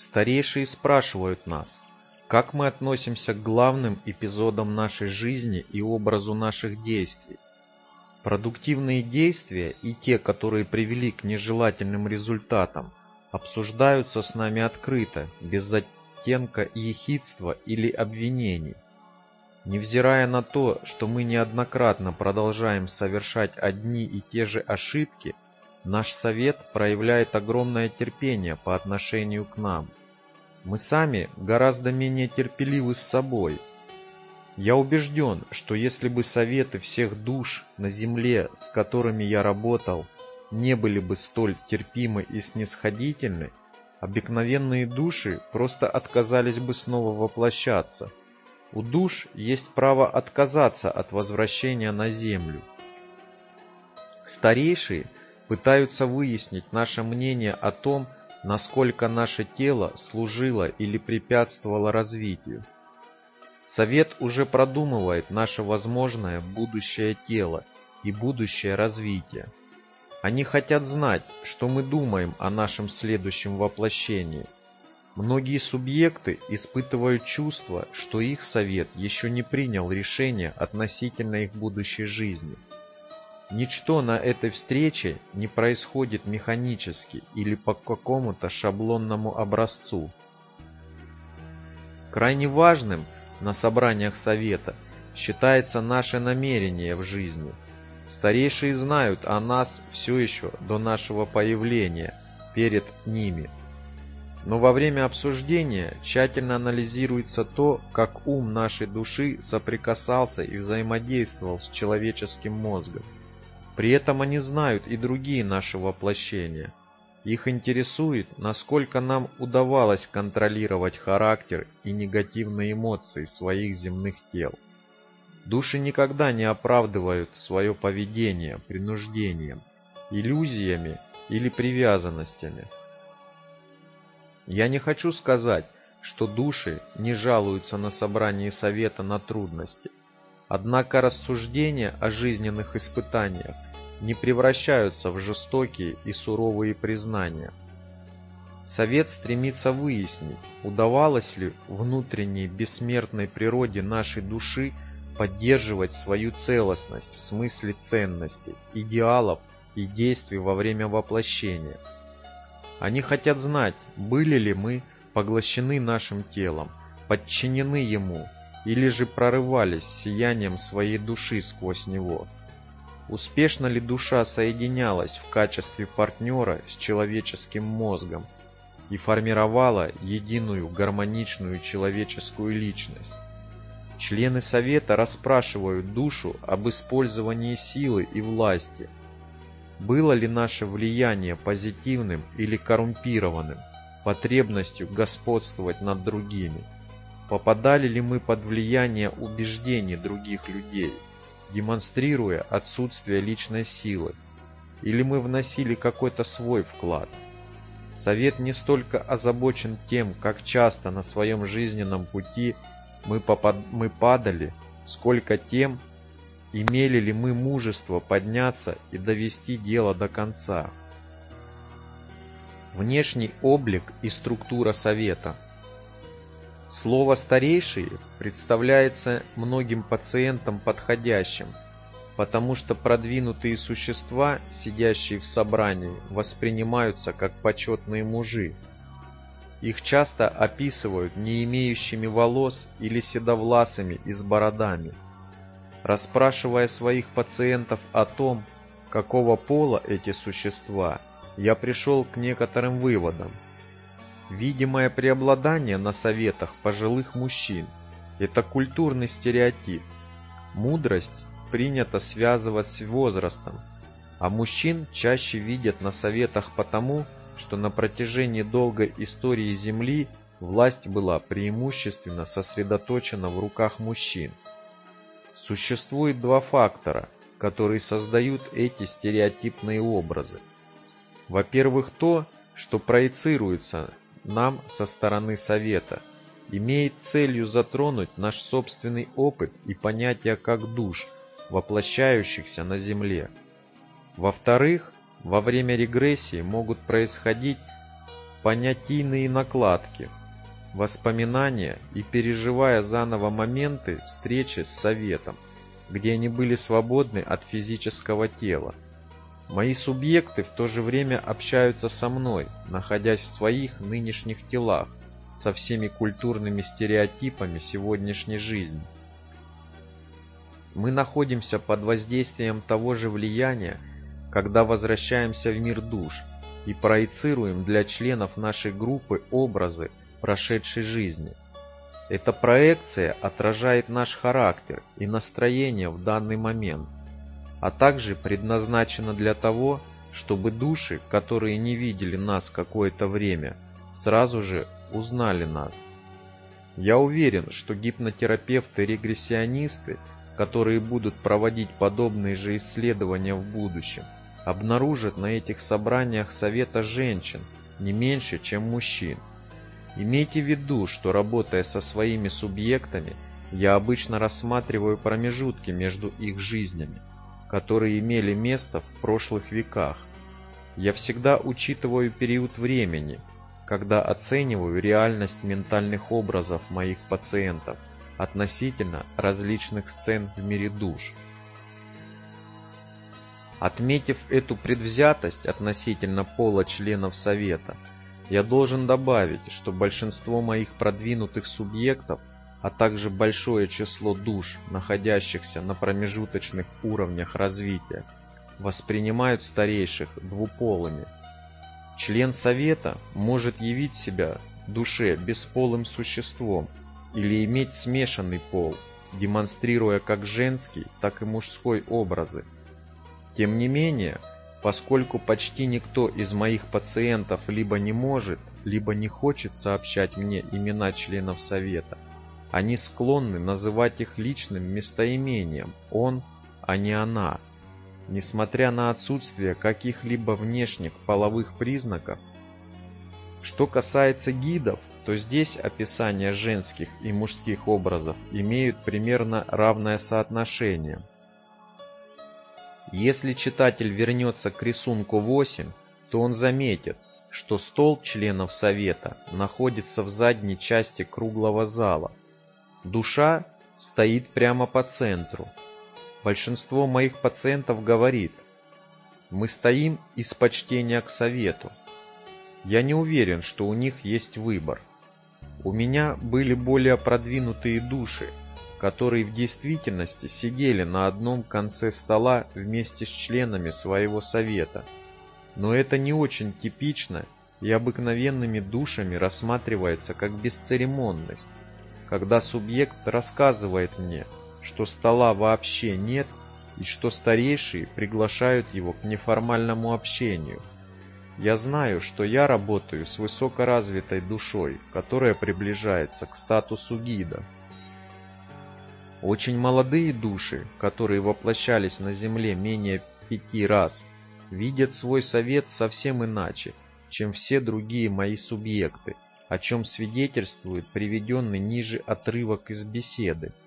Старейшие спрашивают нас, как мы относимся к главным эпизодам нашей жизни и образу наших действий. Продуктивные действия и те, которые привели к нежелательным результатам, обсуждаются с нами открыто, без оттенка ехидства или обвинений. Невзирая на то, что мы неоднократно продолжаем совершать одни и те же ошибки, наш совет проявляет огромное терпение по отношению к нам. Мы сами гораздо менее терпеливы с собой. Я убежден, что если бы советы всех душ на земле, с которыми я работал, не были бы столь терпимы и снисходительны, обыкновенные души просто отказались бы снова воплощаться. У душ есть право отказаться от возвращения на землю. Старейшие пытаются выяснить наше мнение о том, насколько наше тело служило или препятствовало развитию. Совет уже продумывает наше возможное будущее тело и будущее развитие. Они хотят знать, что мы думаем о нашем следующем воплощении. Многие субъекты испытывают чувство, что их совет еще не принял решение относительно их будущей жизни. Ничто на этой встрече не происходит механически или по какому-то шаблонному образцу. Крайне важным на собраниях совета считается наше намерение в жизни. Старейшие знают о нас все еще до нашего появления перед ними. Но во время обсуждения тщательно анализируется то, как ум нашей души соприкасался и взаимодействовал с человеческим мозгом. При этом они знают и другие наши воплощения. Их интересует, насколько нам удавалось контролировать характер и негативные эмоции своих земных тел. Души никогда не оправдывают свое поведение принуждением, иллюзиями или привязанностями. Я не хочу сказать, что души не жалуются на собрании совета на трудности. Однако рассуждения о жизненных испытаниях не превращаются в жестокие и суровые признания. Совет стремится выяснить, удавалось ли внутренней бессмертной природе нашей души поддерживать свою целостность в смысле ценностей, идеалов и действий во время воплощения. Они хотят знать, были ли мы поглощены нашим телом, подчинены ему, или же прорывались сиянием своей души сквозь него. Успешно ли душа соединялась в качестве партнера с человеческим мозгом и формировала единую гармоничную человеческую личность? Члены совета расспрашивают душу об использовании силы и власти. Было ли наше влияние позитивным или коррумпированным, потребностью господствовать над другими? Попадали ли мы под влияние убеждений других людей, демонстрируя отсутствие личной силы, или мы вносили какой-то свой вклад? Совет не столько озабочен тем, как часто на своем жизненном пути мы падали, сколько тем, имели ли мы мужество подняться и довести дело до конца. Внешний облик и структура совета. Слово «старейшие» представляется многим пациентам подходящим, потому что продвинутые существа, сидящие в собрании, воспринимаются как почетные мужи. Их часто описывают не имеющими волос или седовласыми и с бородами. Расспрашивая своих пациентов о том, какого пола эти существа, я пришел к некоторым выводам. Видимое преобладание на советах пожилых мужчин – это культурный стереотип. Мудрость принято связывать с возрастом, а мужчин чаще видят на советах потому, что на протяжении долгой истории Земли власть была преимущественно сосредоточена в руках мужчин. Существует два фактора, которые создают эти стереотипные образы. Во-первых, то, что проецируется нам со стороны совета, имеет целью затронуть наш собственный опыт и понятия как душ, воплощающихся на Земле. Во-вторых, во время регрессии могут происходить понятийные накладки, воспоминания и переживая заново моменты встречи с Советом, где они были свободны от физического тела. Мои субъекты в то же время общаются со мной, находясь в своих нынешних телах, со всеми культурными стереотипами сегодняшней жизни. Мы находимся под воздействием того же влияния, когда возвращаемся в мир душ и проецируем для членов нашей группы образы прошедшей жизни. Эта проекция отражает наш характер и настроение в данный момент, а также предназначена для того, чтобы души, которые не видели нас какое-то время, сразу же узнали нас. Я уверен, что гипнотерапевты-регрессионисты, которые будут проводить подобные же исследования в будущем, обнаружат на этих собраниях совета женщин не меньше, чем мужчин. Имейте в виду, что работая со своими субъектами, я обычно рассматриваю промежутки между их жизнями, которые имели место в прошлых веках. Я всегда учитываю период времени, когда оцениваю реальность ментальных образов моих пациентов относительно различных сцен в мире душ. Отметив эту предвзятость относительно пола членов Совета, я должен добавить, что большинство моих продвинутых субъектов, а также большое число душ, находящихся на промежуточных уровнях развития, воспринимают старейших двуполыми. Член Совета может явить себя душе бесполым существом или иметь смешанный пол, демонстрируя как женский, так и мужской образы. Тем не менее, поскольку почти никто из моих пациентов либо не может, либо не хочет сообщать мне имена членов Совета, они склонны называть их личным местоимением «он», а не «она». Несмотря на отсутствие каких-либо внешних половых признаков. Что касается гидов, то здесь описания женских и мужских образов имеют примерно равное соотношение. Если читатель вернется к рисунку 8, то он заметит, что стол членов Совета находится в задней части круглого зала. Душа стоит прямо по центру. Большинство моих пациентов говорит: «Мы стоим из почтения к Совету». Я не уверен, что у них есть выбор. У меня были более продвинутые души, которые в действительности сидели на одном конце стола вместе с членами своего Совета. Но это не очень типично и обыкновенными душами рассматривается как бесцеремонность, когда субъект рассказывает мне, что стола вообще нет и что старейшие приглашают его к неформальному общению. Я знаю, что я работаю с высокоразвитой душой, которая приближается к статусу гида. Очень молодые души, которые воплощались на Земле менее 5 раз, видят свой Совет совсем иначе, чем все другие мои субъекты, о чем свидетельствует приведенный ниже отрывок из беседы.